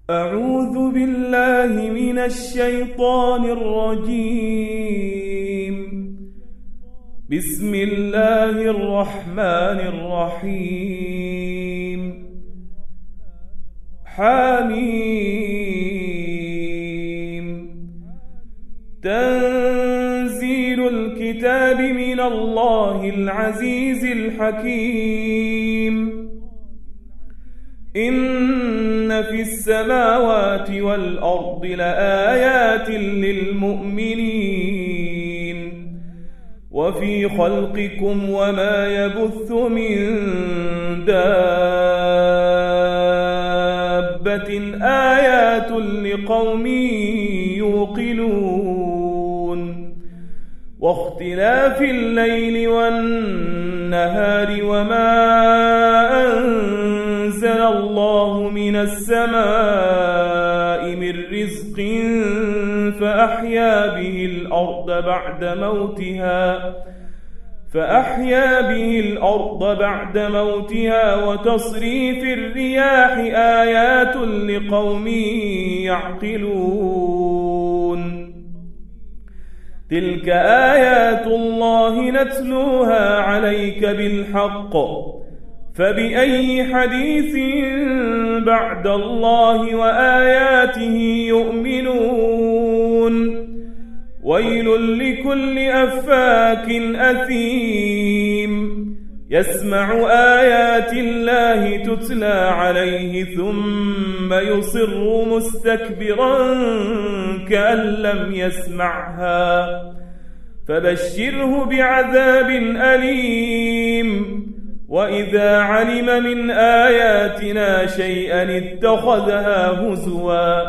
أعوذ بالله من الشيطان الرجيم. بسم الله الرحمن الرحيم. حميم. تنزيل الكتاب من الله العزيز الحكيم. إن في السماوات والأرض لآيات للمؤمنين وفي خلقكم وما يبث من دابة آيات لقوم يوقنون واختلاف الليل والنهار وما أنزل الله من السماء من رزق فأحيا به الأرض بعد موتها وتصريف الرياح آيات لقوم يعقلون. تلك آيات الله نتلوها عليك بالحق فبأي حديث بعد الله وآياته يؤمنون. ويل لكل أفاك أثيم يسمع آيات الله تتلى عليه ثم يصر مستكبرا كأن لم يسمعها فبشره بعذاب أليم. وإذا علم من آياتنا شيئا اتخذها هزوا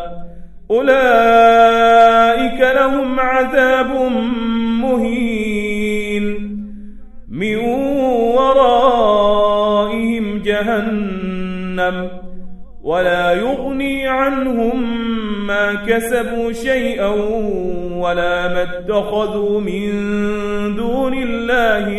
أولئك لهم عذاب مهين من ورائهم جهنم ولا يغني عنهم ما كسبوا شيئا ولا ما اتخذوا من دون الله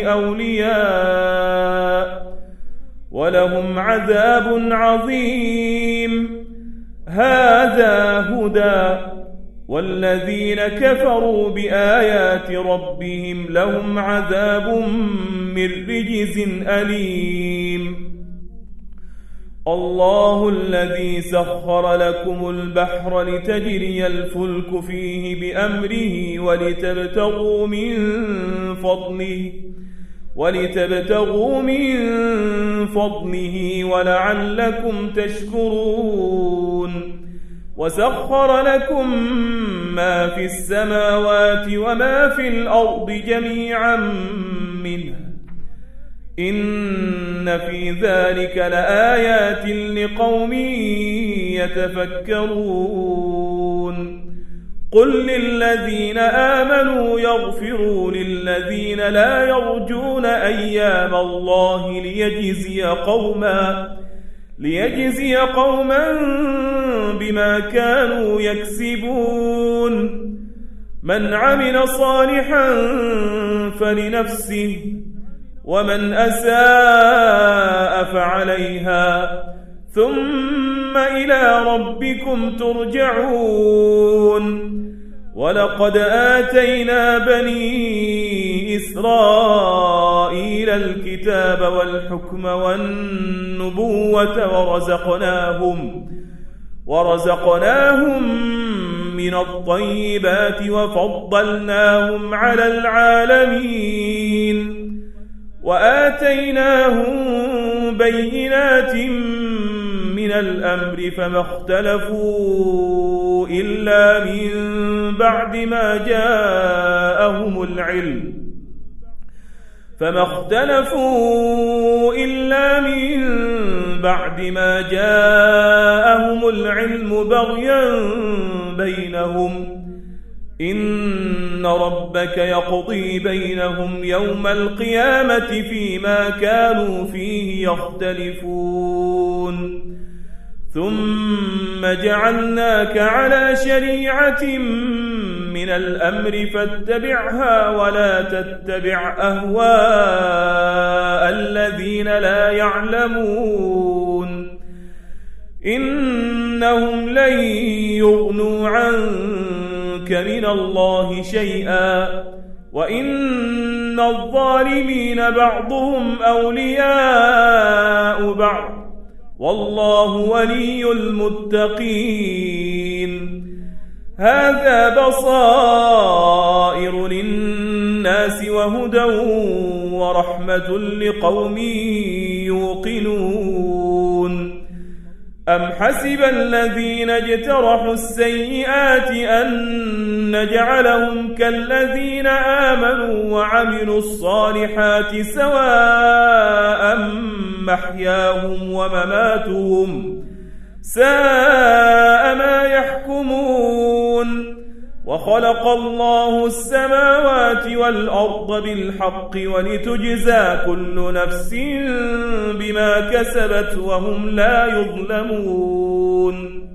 أولياء ولهم عذاب عظيم. هذا هدى والذين كفروا بآيات ربهم لهم عذاب من رجز أليم. الله الذي سخر لكم البحر لتجري الفلك فيه بأمره ولتبتغوا من فضله ولعلكم تشكرون. وسخر لكم ما في السماوات وما في الأرض جميعا منه إن في ذلك لآيات لقوم يتفكرون. قل للذين آمنوا يغفروا للذين لا يرجون أيام الله ليجزي قوما بما كانوا يكسبون. من عمل صالحا فلنفسه ومن أساء فعليها ثم إلى ربكم ترجعون. ولقد آتينا بني إسرائيل الكتاب والحكم والنبوة ورزقناهم من الطيبات وفضلناهم على العالمين وآتيناهم بينات من الأمر فما اختلفوا إلا من بعد ما جاءهم العلم بغيا بينهم. إن ربك يقضي بينهم يوم القيامة فيما كانوا فيه يختلفون. ثم جعلناك على شريعة من الأمر فاتبعها ولا تتبع أهواء الذين لا يعلمون إنهم لن يغنوا عنك من الله شيئا وإن الظالمين بعضهم أولياء بعض والله ولي المتقين. هذا بصائر للناس وهدى ورحمة لقوم يوقنون. أم حسب الذين اجترحوا السيئات أن نجعلهم كالذين آمنوا وعملوا الصالحات سواء محياهم ومماتهم ساء ما يحكمون. وخلق الله السماوات والأرض بالحق ولتجزى كل نفس بما كسبت وهم لا يظلمون.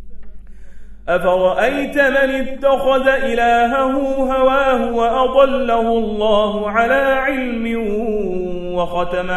أفرأيت من اتخذ إلهه هواه وأضله الله على علم وختم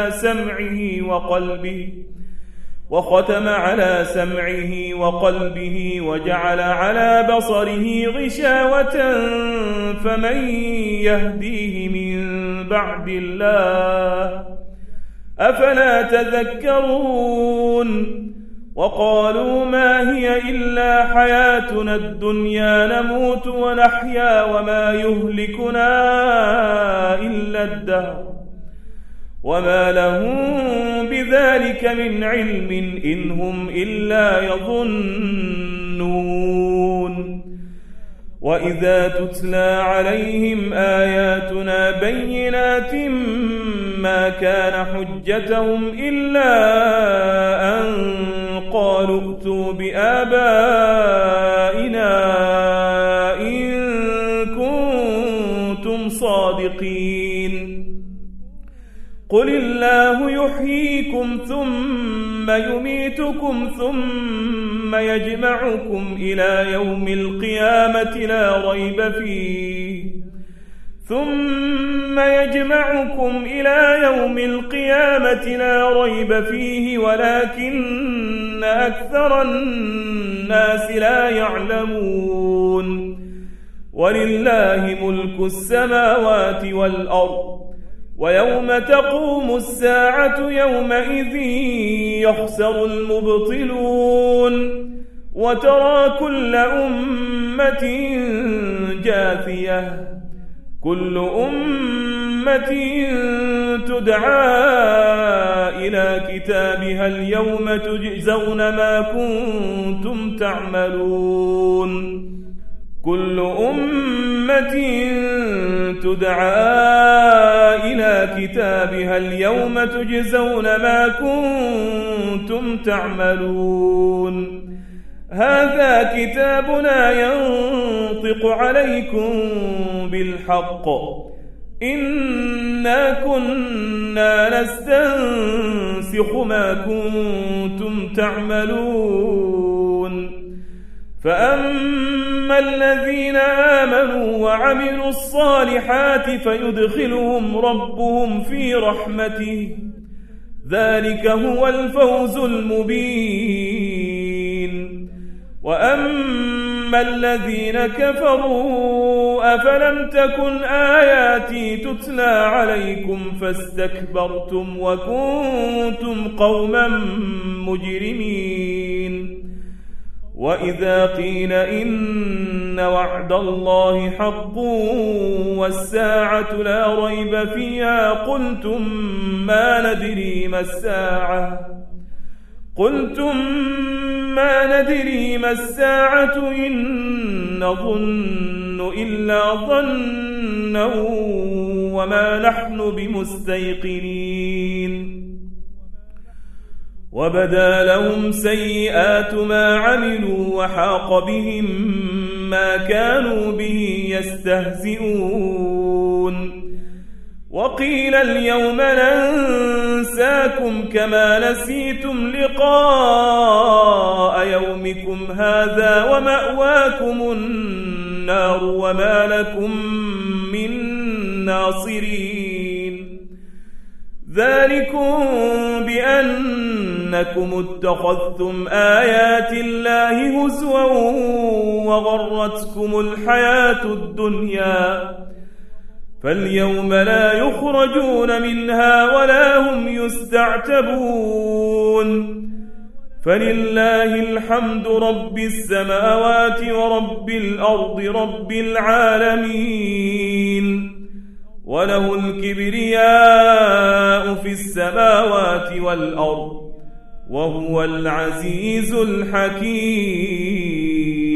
على سمعه وقلبه وجعل على بصره غشاوة فمن يهديه من بعد الله أفلا تذكرون. وقالوا ما هي إلا حياتنا الدنيا نموت ونحيا وما يهلكنا إلا الدهر وما لهم بذلك من علم إن هم إلا يظنون. وإذا تتلى عليهم آياتنا بينات ما كان حجتهم إلا أن قالوا ائتوا بآبائنا إن كنتم صادقين. قل الله يحييكم ثم يميتكم ثم يجمعكم إلى يوم القيامة لا ريب فيه ولكن أكثر الناس لا يعلمون. ولله ملك السماوات والأرض ويوم تقوم الساعة يومئذ يخسر المبطلون. وترى كل أمة جاثية كل أمة تدعى إلى كتابها اليوم تجزون ما كنتم تعملون. كل أمة تدعى إلى كتابها اليوم تجزون ما كنتم تعملون. هذا كتابنا ينطق عليكم بالحق إنا كنا نستنسخ ما كنتم تعملون. فأما الذين آمنوا وعملوا الصالحات فيدخلهم ربهم في رحمته ذلك هو الفوز المبين. وأما الذين كفروا أفلم تكن آياتي تتلى عليكم فاستكبرتم وكنتم قوما مجرمين. وإذا قيل إن وعد الله حق والساعة لا ريب فيها قلتم ما ندري ما الساعة إن نظن إلا ظنا وما نحن بمستيقنين. وبدا لهم سيئات ما عملوا وحاق بهم ما كانوا به يستهزئون. وقيل اليوم ننساكم كما نسيتم لقاء يومكم هذا ومأواكم النار وما لكم من ناصرين. ذلكم بأنكم اتخذتم آيات الله هزوا وغرتكم الحياة الدنيا فاليوم لا يخرجون منها ولا هم يستعتبون فلله الحمد رب السماوات ورب الأرض رب العالمين وله الكبرياء في السماوات والأرض وهو العزيز الحكيم.